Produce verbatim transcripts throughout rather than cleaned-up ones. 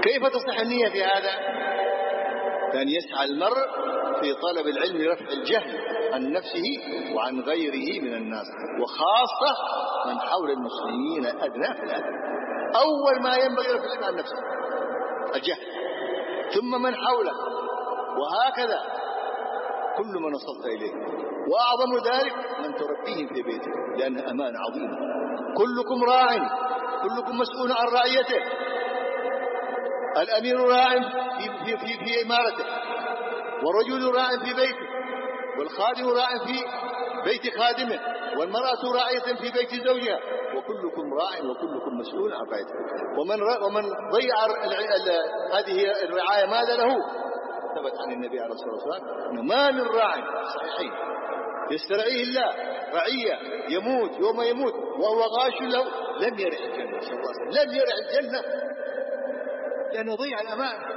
كيف تصح النية في هذا؟ كان يسعى المرء في طلب العلم لرفع الجهل عن نفسه وعن غيره من الناس، وخاصة من حول المسلمين أدنى في الأدنى. أول ما ينبغي رفع العلم عن نفسه الجهل، ثم من حوله، وهكذا كل من وصلت إليه. وأعظم ذلك من تربيهم في بيتك، لأنها أمانة عظيمة. كلكم راع، كلكم مسؤول عن رعيته. الأمير راع في, في, في, في إمارته، والرجل راع في بيته، والخادم راع في بيت خادمه، والمرأة راعية في بيت زوجها، وكلكم راع وكلكم مسؤول عن رعيته. ومن, ومن ضيع هذه الرعاية ماذا له؟ ثبت عن النبي عليه الصلاة والسلام أنه ما من راع صحيحين يسترعيه الله رعية يموت يوم يموت وهو غاش له لم يرع الجنة، صلى الله عليه وسلم لم يرع الجنة، لأنه ضيع الأمان.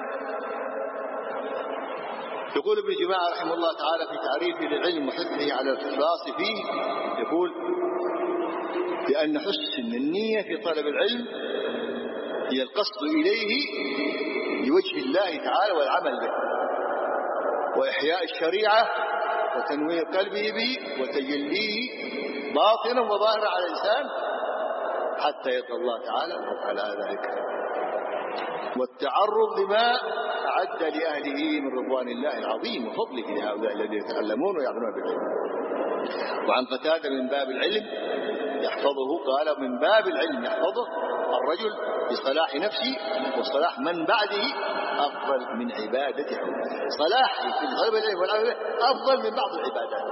يقول ابن جماعة رحمه الله تعالى في تعريفه للعلم وحثه على الإخلاص فيه، يقول بأن حسن النية في طلب العلم هي القصد إليه لوجه الله تعالى والعمل به، وإحياء الشريعة وتنوير قلبه به وتجليه باطنا وظاهرا على الإنسان حتى يلقى الله تعالى وعلى ذلك، والتعرض لما أعد لأهله من رضوان الله العظيم وفضله لهؤلاء الذين يتعلمون ويعملون بالعلم. وعن قتادة من باب العلم يحفظه قال من باب العلم يحفظه الرجل بصلاح نفسه وصلاح من بعده أفضل من عبادته، صلاح في العلم والعمل أفضل من بعض العبادات.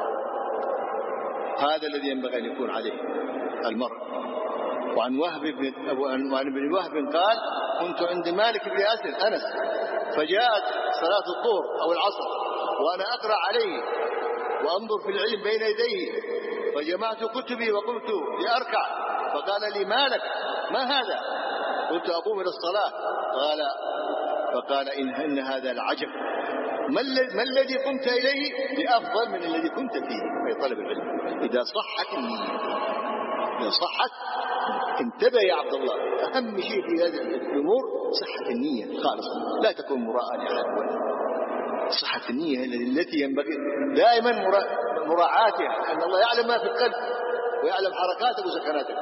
هذا الذي ينبغي أن يكون عليه المرء. وعن وهب بن وعن ابن وهب قال كنت عند مالك بن أسد أنس فجاءت صلاة الظهر أو العصر وأنا أقرأ عليه وأنظر في العلم بين يديه، فجمعت كتبي وقمت لأركع، فقال لي ما لك ما هذا؟ قلت أقوم إلى الصلاة. قال فقال إن, إن هذا العجب، ما الذي قمت إليه بأفضل من الذي كنت فيه في طلب العلم؟ إذا صحت النية، إذا صحت انتبه يا عبد الله، أهم شيء في هذه الأمور صحة النية خالصة، لا تكون مراءة لأحد. صحة النية التي ينبغي دائما مراعاتها، أن الله يعلم ما في القلب ويعلم حركاتك وسكناتك.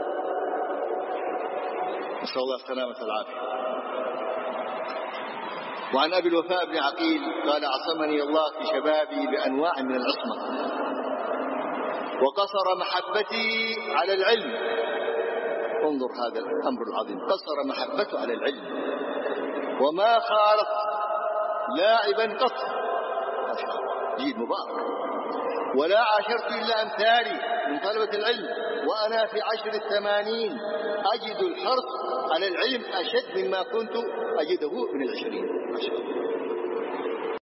نسأل الله السلامة والعافية. وعن أبي الوفاء بن عقيل قال عصمني الله في شبابي بأنواع من العصمة، وقصر محبتي على العلم. انظر هذا الأمر العظيم، قصر محبته على العلم، وما خالط لاعبا قط، ما شاء الله جيد مبارك، ولا عاشرت إلا أمثالي من طلبة العلم، وأنا في عشر الثمانين أجد الحرص على العلم أشد مما كنت أجده من العشرين، ما شاء الله.